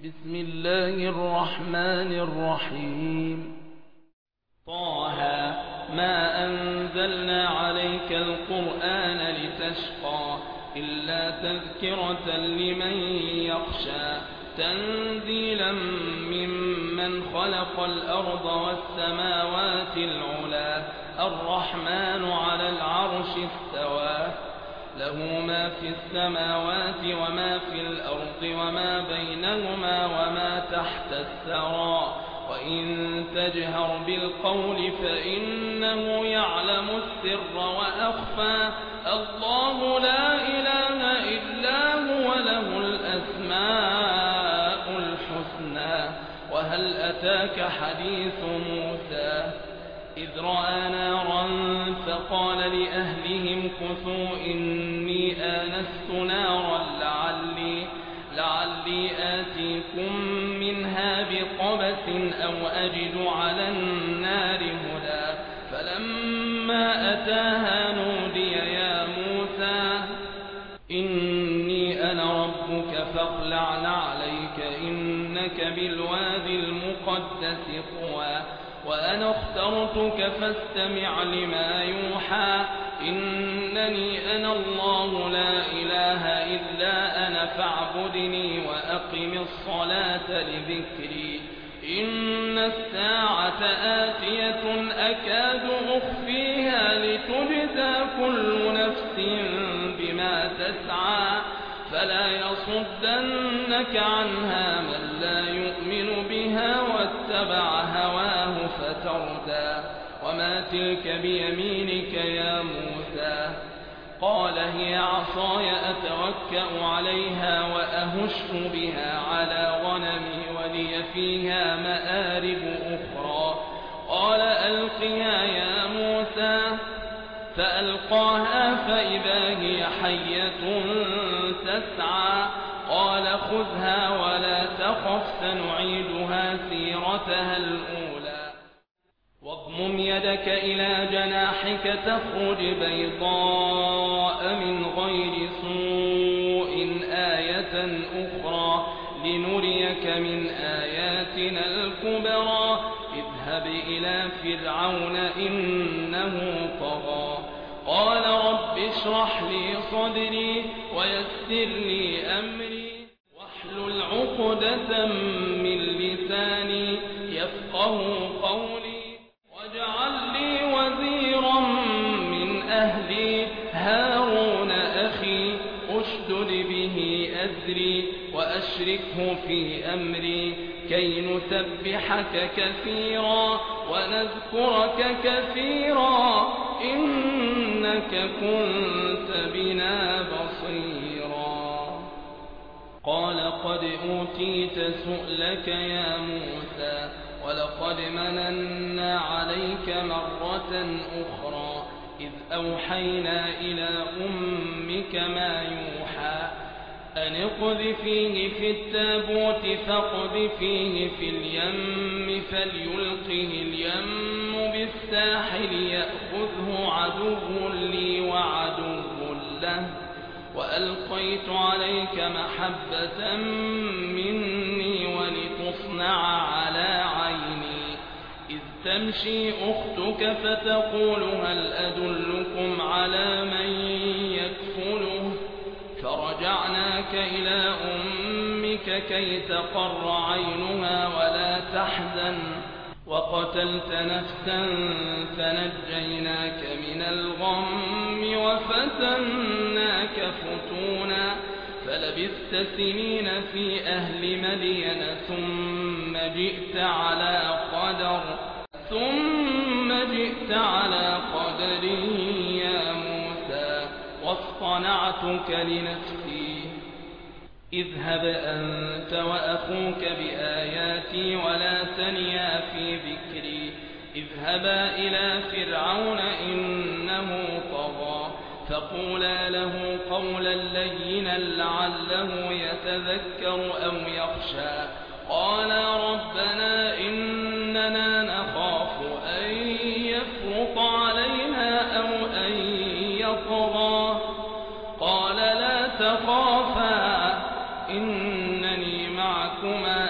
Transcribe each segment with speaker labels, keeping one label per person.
Speaker 1: بسم الله الرحمن الرحيم. طه ما أنزلنا عليك القرآن لتشقى إلا تذكرة لمن يخشى تنزيلا ممن خلق الأرض والسماوات العلا الرحمن على العرش استوى له ما في السماوات وما في الأرض وما بينهما وما تحت الثرى وإن تجهر بالقول فإنه يعلم السر وأخفى الله لا إله إلا هو له الأسماء الحسنى وهل أتاك حديث موسى إذ رأى نارا فقال لأهلهم كثوا إني آنست نارا لعلي آتيكم منها بقبس أو أجد على النار هدى فلما أتاها نودي يا موسى إني أنا ربك فاخلع عليك إنك بالوادي المقدس طوى وأنا اخترتك فاستمع لما يوحى إنني أنا الله لا إله إلا أنا فاعبدني وأقم الصلاة لذكري إن الساعة آتية أكاد أخفيها لتجزى كل نفس بما تسعى فلا يصدنك عنها من لا يؤمن بها واتبع هواه فتردى وما تلك بيمينك يا موسى قال هي عصاي أتوكأ عليها وأهش بها على غنمي ولي فيها مآرب أخرى قال ألقها يا موسى فألقاها فإذا هي حية تسعى قال خذها ولا تخف سنعيدها سيرتها الأولى واضمم يدك إلى جناحك تخرج بيضاء من غير سوء آية أخرى لنريك من آياتنا الكبرى اذهب إلى فرعون إنه طغى قال رب اشرح لي صدري ويسر لي أمري واحلل عقدة من لساني يفقه قولي واجعل لي وزيرا من أهلي هارون أخي أشدد به أزري وأشركه في أمري كي نسبحك كثيرا ونذكرك كثيرا إنك كنت بنا بصيرا قال قد أوتيت سؤلك يا موسى ولقد مننا عليك مرة أخرى إذ أوحينا إلى أمك ما يوحى أن اقذفيه في التابوت فاقذفيه في اليم فليلقه اليم بالساحل يأخذه عدو لي وعدو له وألقيت عليك محبة مني ولتصنع على عيني إذ تمشي أختك فتقول هل أدلكم على من يكفله فرجعناك إلى أمك كي تقر عينها ولا تحزن وقتلت نفسا فنجيناك من الغم وفتناك فتونا فلبثت سنين في أهل مدين ثم جئت على قدر يا موسى واصطنعتك لنفسي اذهب أنت وأخوك بآياتي ولا تنيا في ذكري اذهبا إلى فرعون إنه طغى فقولا له قولا لينا لعله يتذكر أو يخشى قالا ربنا إننا نخاف أن يفرط علينا أو أن يطغى قال لا تخافا إنني معكما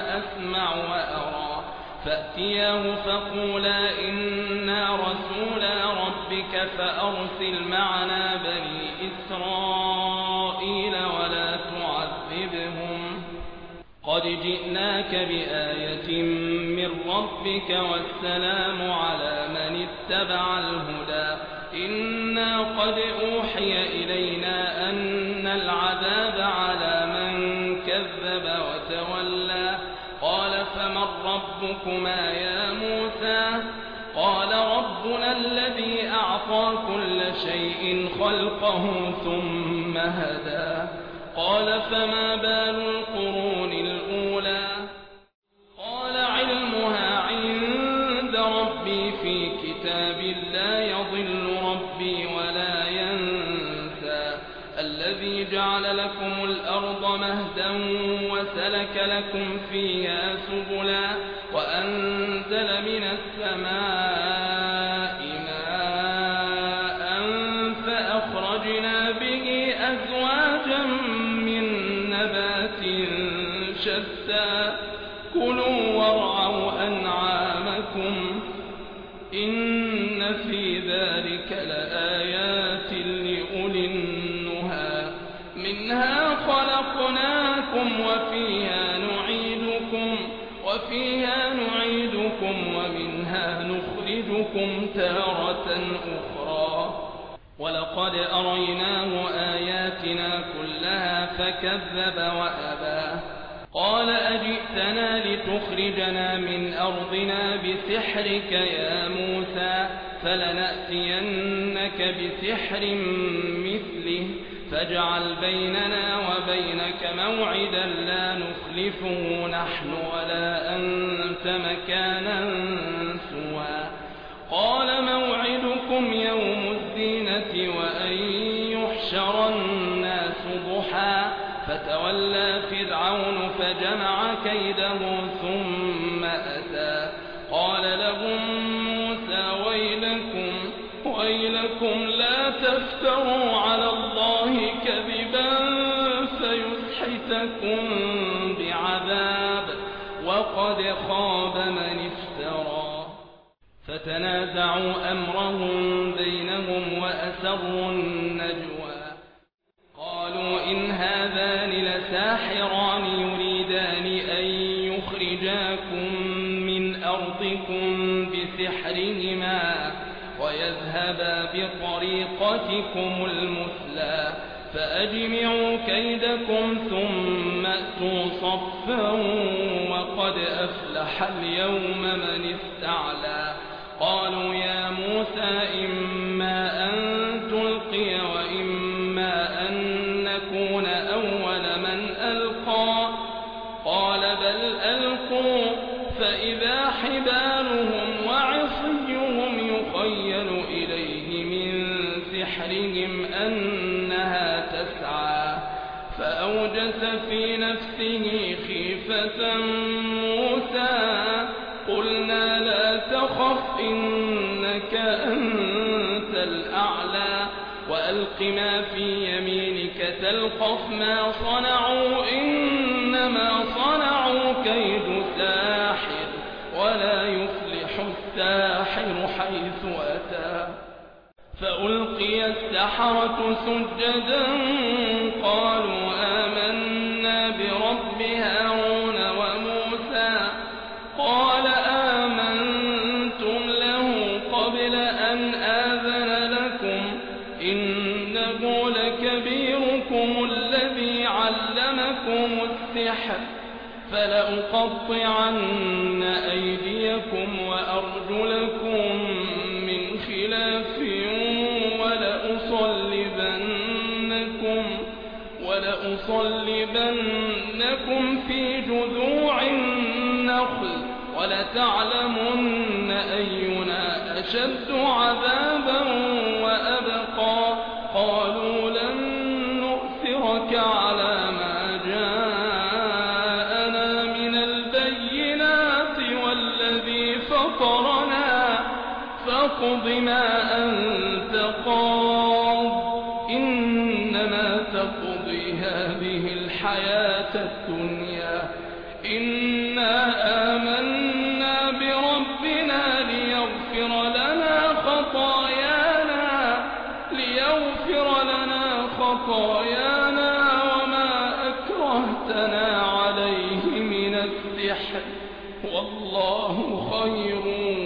Speaker 1: أسمع وأرى فأتياه فقولا إنا رسولا ربك فأرسل معنا بني إسرائيل ولا تعذبهم قد جئناك بآية من ربك والسلام على من اتبع الهدى إنا قد أوحي إلينا أن العذاب على من كذب وتولى قال فمن ربكما يا موسى قال ربنا الذي أعطى كل شيء خلقه ثم هدى قال فما بال القرون الأولى قال علمها عند ربي في كتاب لا يضل ربي ولا ينسى الذي جعل لكم الأرض مهدا وسلك لكم فيها سبلا وأنزل من السماء ماء فأخرجنا به أزواجا من نبات شتى كلوا وارعوا أنعامكم إن في ذلك لآيات لأولي النهى منها خلقناكم وفيها نعيدكم ومنها نخرجكم تارة أخرى ولقد أريناه آياتنا كلها فكذب وأبى قال أجئتنا لتخرجنا من أرضنا بسحرك يا موسى فلنأتينك بسحر مثله فاجعل بيننا وبينك موعدا لا نخلفه نحن ولا أنت مكانا سوى قال موعدكم يوم الزينة وأن يحشر الناس ضحى فتولى فرعون فجمع كيده ثم أتى قال لهم موسى ويلكم لا تفتروا على الله كذبا فيسحتكم بعذاب وقد خاب من افترى فتنازعوا أمرهم بينهم وأسروا النجوى قالوا إن هذان لساحران يريدان أن يخرجاكم من أرضكم بسحرهما ويذهبا بطريقتكم المثلى فأجمعوا كيدكم ثم أتوا صفا وقد أفلح اليوم من استعلى قالوا يا موسى إما أن تلقي وإما أن نكون أول من ألقى قال بل ألقوا فإذا حبالهم وعصيهم يخيل إليه من سحرهم أنها تسعى فأوجس في نفسه خيفة موسى قلنا لا تخف إنك أنت الأعلى وألق ما في يمينك تلقف ما صنعوا إنما صنعوا كيد ساحر ولا يفلح الساحر حيث أتى فألقي السحرة سجدا قالوا آمنا برب هارون وموسى قال آمنتم له قبل أن آذن لكم إنه لكبيركم الذي علمكم السحر فلأقطعن أيديكم وأرجلكم من خلاف ولأصلبنكم في جذوع النخل ولتعلمن أينا أشد عذابا وأبقى قالوا لن نؤثرك على ما جاءنا من البينات والذي فطرنا فاقض ما أنت قاض إنما تقضي هذه الحياة الدنيا إنا السحر والله خير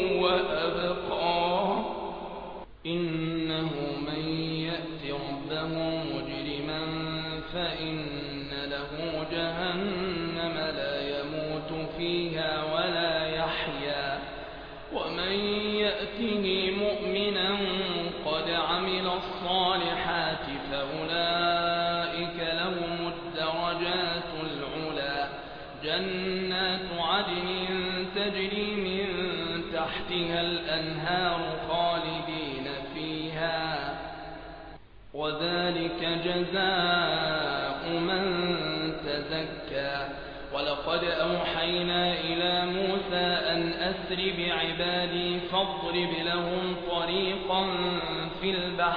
Speaker 1: وأبقى إنه من يأت ربه مجرما فإن له جهنم لا يموت فيها ولا يحيا ومن يأته مؤمنا قد عمل الصالحات فأولئك لهم الدرجات العلى جنات عدن تجري من تحتها الأنهار خالدين فيها وذلك جزاء من تزكى ولقد أوحينا إلى موسى أن أسر بعبادي فاضرب لهم طريقا في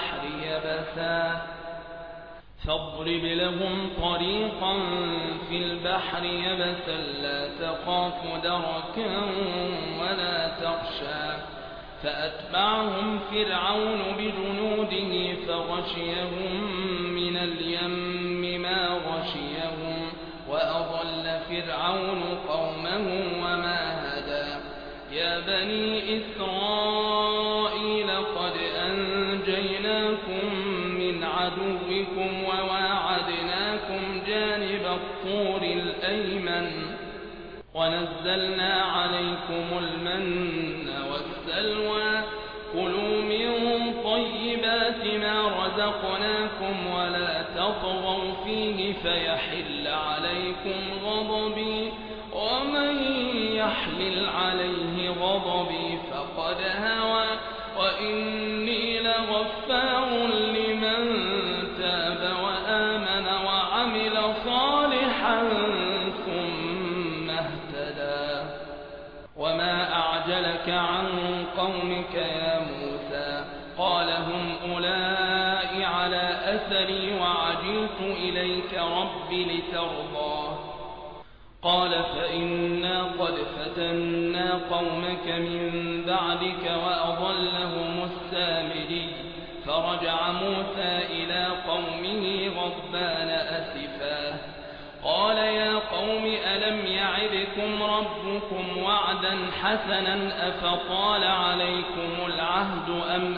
Speaker 1: البحر يبسا لا تخاف دركا ولا تخشى فأتبعهم فرعون بجنوده فغشيهم من اليم ما غشيهم وأضل فرعون قومه وما هدى يا بني إسرائيل قد أنجيناكم من عدوكم وواعدناكم جانب الطور الأيمن ونزلنا عليكم المن والسلوى كلوا من طيبات ما رزقناكم ولا تطغوا فيه فيحل عليكم غضبي ومن يحلل عليه غضبي فقد هوى وإني لغفار لمن تاب وآمن وعمل صالحا ثم اهتدى وما أعجلك عن قومك يا موسى قال هم أولئك على أثري وعجلت إليك رب لترضى قال فإنا قد فتنا قومك من بعدك وأضلهم السامري فرجع موسى إلى قومه غضبان أسفا قال يا قوم ألم يعدكم ربكم وعدا حسنا أفطال عليكم العهد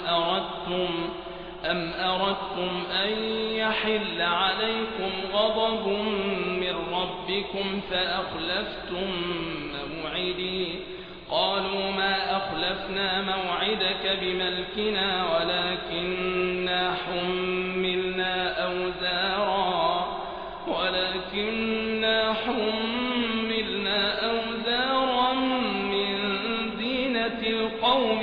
Speaker 1: أم أردتم أن يحل عليكم غضب من ربكم فأخلفتم موعدي قالوا ما أخلفنا موعدك بملكنا ولكننا حملنا أوزارا من زينة القوم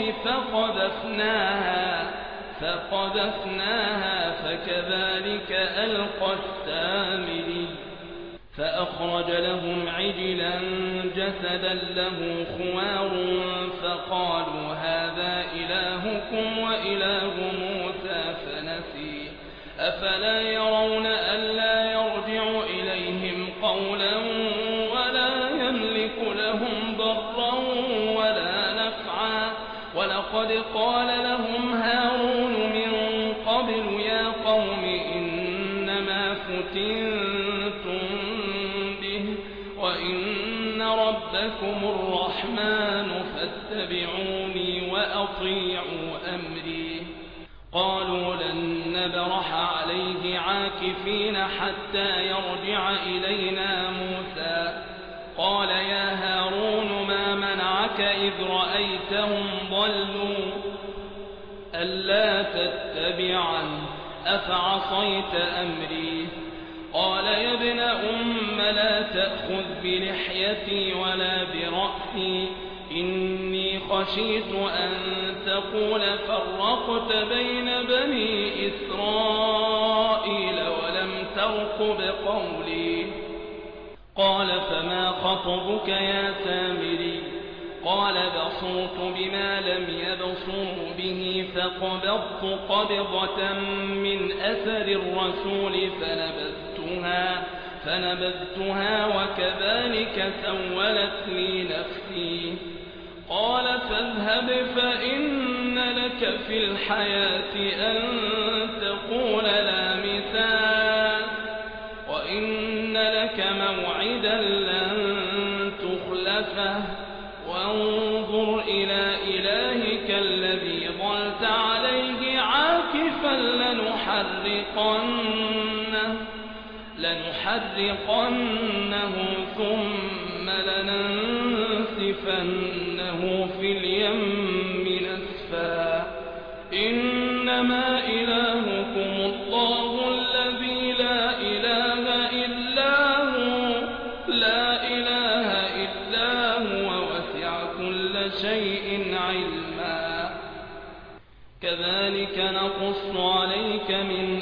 Speaker 1: فقذفناها فكذلك ألقى السامري فأخرج لهم عجلا جسدا له خوار فقالوا هذا إلهكم وإله موسى فنسي أفلا يرون ألا يرجع إليهم قولا ولا يملك لهم ضرا ولا نفعا ولقد قال لهم هارون من قبل يا قوم إنما فتنتم به وإن ربكم الرحمن فاتبعوني وأطيعوا أمري قالوا لن نبرح عليه عاكفين حتى يرجع إلينا موسى قال يا هارون ما منعك إذ رأيتهم ضلوا ألا تتبعن أفعصيت أمري قال يا ابن أم لا تأخذ بلحيتي ولا برأسي إني خشيت أن تقول فرقت بين بني إسرائيل ولم ترقب قولي قال فما خطبك يا سامري قال بصرت بما لم يبصروا به فقبضت قبضة من أثر الرسول فنبذتها وكذلك سولت لي نفسي قال فاذهب فإن لك في الحياة أن تقول لا مثال وإن لك موعدا لن تخلفه زُلْفَةٌ وانظر إلى إلهك الذي ظلت عليه عاكفا لنحرقنه ثم لننسفنه في اليم نسفا إنما إلهكم الله الذي لا إله إلا هو وسع كل شيء علما كذلك نقص عليك من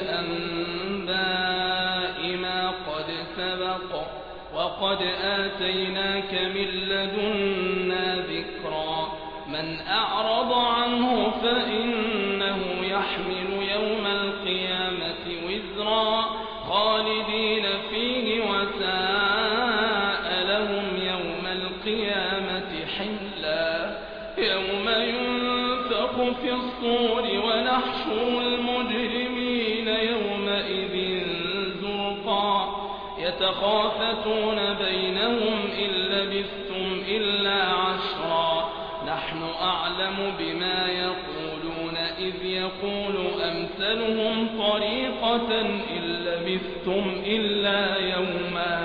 Speaker 1: أنباء ما قد سبق وقد آتيناك من لدنا ذكرا من أعرض عنه فإنه يحمل يوم القيامة وزرا خالدين فيه وساء لهم يوم القيامة حملا يوم ينفخ في الصور ونحشر المجرمين يومئذ زرقا يتخافتون بينهم إن لبثتم إلا عشرا نحن أعلم بما يقولون إذ يقول أمثلهم طريقة إن لبثتم إلا يوما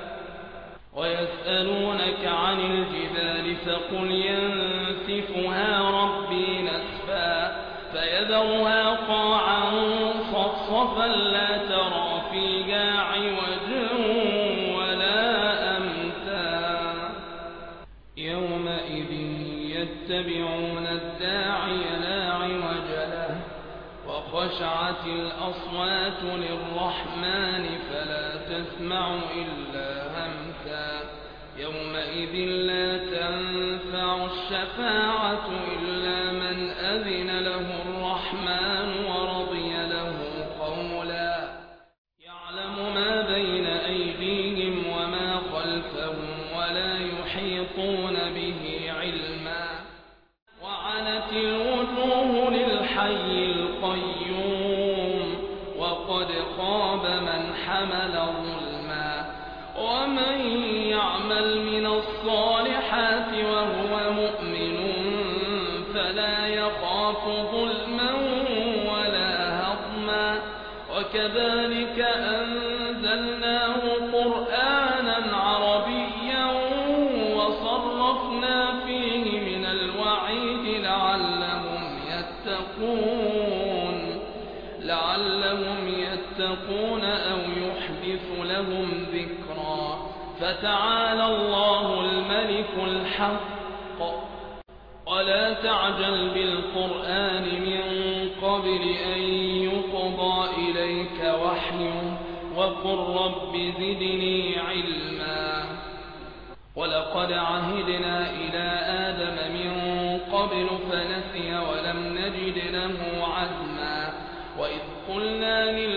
Speaker 1: ويسألونك عن الجبال فقل ينسفها ربي نسفا فيذرها قاعا صفصفا لا ترى فيها عوجا ولا أمتا يومئذ يتبعون الداعي لا عوج له وخشعت الأصوات للرحمن فلا تسمع إلا همسا يومئذ لا تنفع الشفاعة إلا من أذن له الرحمن ورضي له قولا يعلم ما بين أيديهم وما خلفهم ولا يحيطون به علما وعنت الوجوه للحي القيوم وقد خاب من حمل ظلما ومن يعمل من الصالحات وهو مؤمن فلا يخاف ظلما ولا هضما وكذلك أنزلناه قرآنا عربيا وصرفنا فيه من الوعيد لعلهم يتقون أو يحدث لهم ذكرا فتعالى الله الملك الحق ولا تعجل بالقرآن من قبل أن يقضى إليك وحيه وقل رب زدني علما ولقد عهدنا إلى آدم من قبل فنسي ولم نجد له عزما وإذ قلنا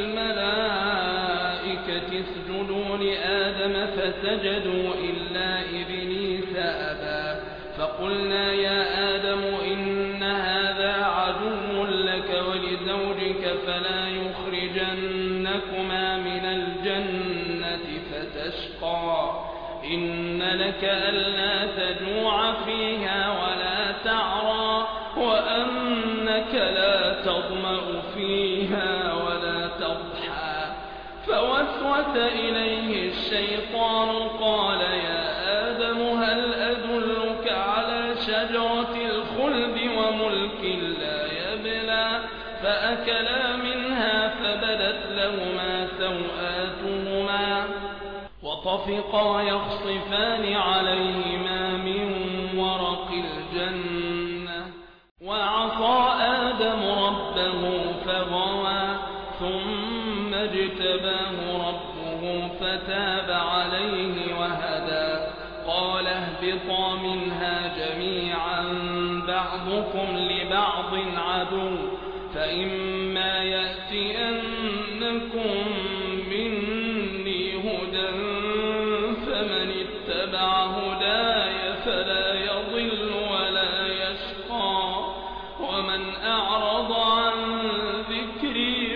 Speaker 1: للملائكة اسجدوا لآدم فسجدوا إلا إبليس أبى فقلنا يا آدم إن هذا عدو لك ولزوجك فلا يخرجنكما من الجنة فتشقى إن لك ألا تجوع فيها ولا تعرى وأنك لا تظمأ فيها ولا تضحى فوسوس إليه الشيطان قال يا آدم هل أدلك على شجرة الخلد وملك لا يبلى فأكلا منها فبدت لهما سوآتهما وطفقا يخصفان عليهما من ورق الجنة وعصى آدم ربه فغوى ثم اجتباه ربه فتاب عليه وهدى قال اهبطا منها جميعا بعضكم لبعض عدو فإما يأتينكم مني هدى فمن اتبع هداي فلا يضل ولا يشقى ومن أعرض عن ذكري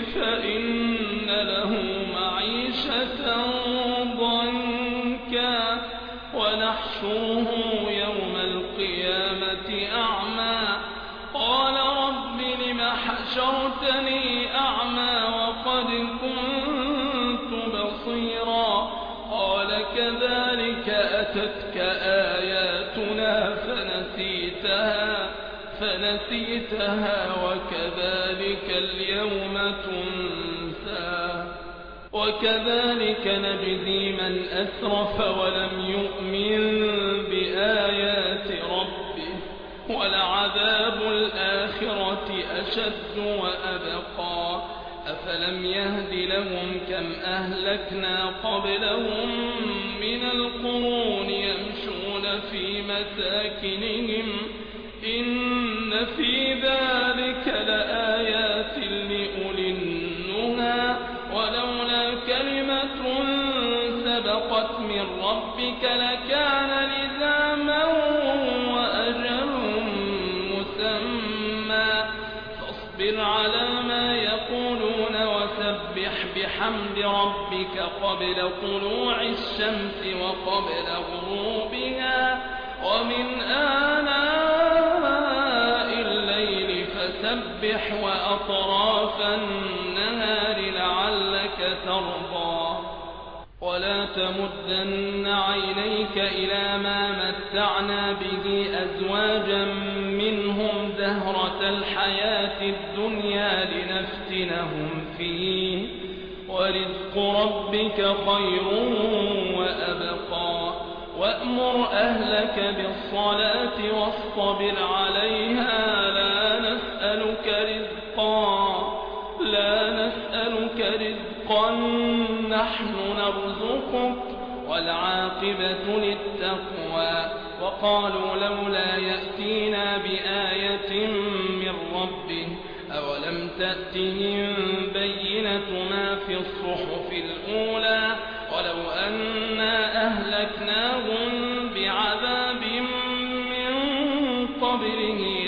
Speaker 1: فإن له معيشة ضنكا ونحشره يوم القيامة أعمى قال رب لم حشرتني أعمى وقد كنت بصيرا قال كذلك أتتك آياتنا فنسيتها وكذلك اليوم تنسى وكذلك نجزي من أسرف ولم يؤمن بآيات ربه ولعذاب الآخرة أشد وأبقى أفلم يهد لهم كم أهلكنا قبلهم من القرون يمشون في مساكنهم إن في ذلك لآيات لأولي النهى ولولا كلمة سبقت من ربك لكان لزاما وأجل مسمى فاصبر على ما يقولون وسبح بحمد ربك قبل طلوع الشمس وقبل غروبها ومن آناء الليل فسبح وأطراف النهار لعلك ترضى ولا تمدن عينيك إلى ما متعنا به أزواجا منهم زهرة الحياة الدنيا لنفتنهم فيه ورزق ربك خير وأبقى وأمر أهلك بالصلاة واصطبر عليها لا نسألك رزقا نحن نرزقك والعاقبة للتقوى وقالوا لولا يأتينا بآية من ربه أولم تأتهم بينة ما في الصحف الأولى ولو أنا أهلكناهم بعذاب من قبله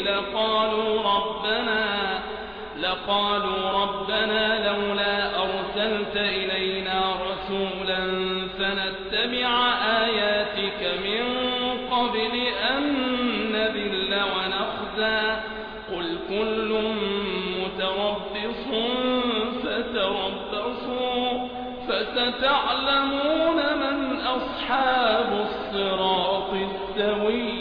Speaker 1: لقالوا ربنا لولا أرسلت إلينا رسولا فنتبع آياتك من قبل أن نذل ونخزى قل كل متربص فتربصوا فستعلمون من أصحاب الصراط السوي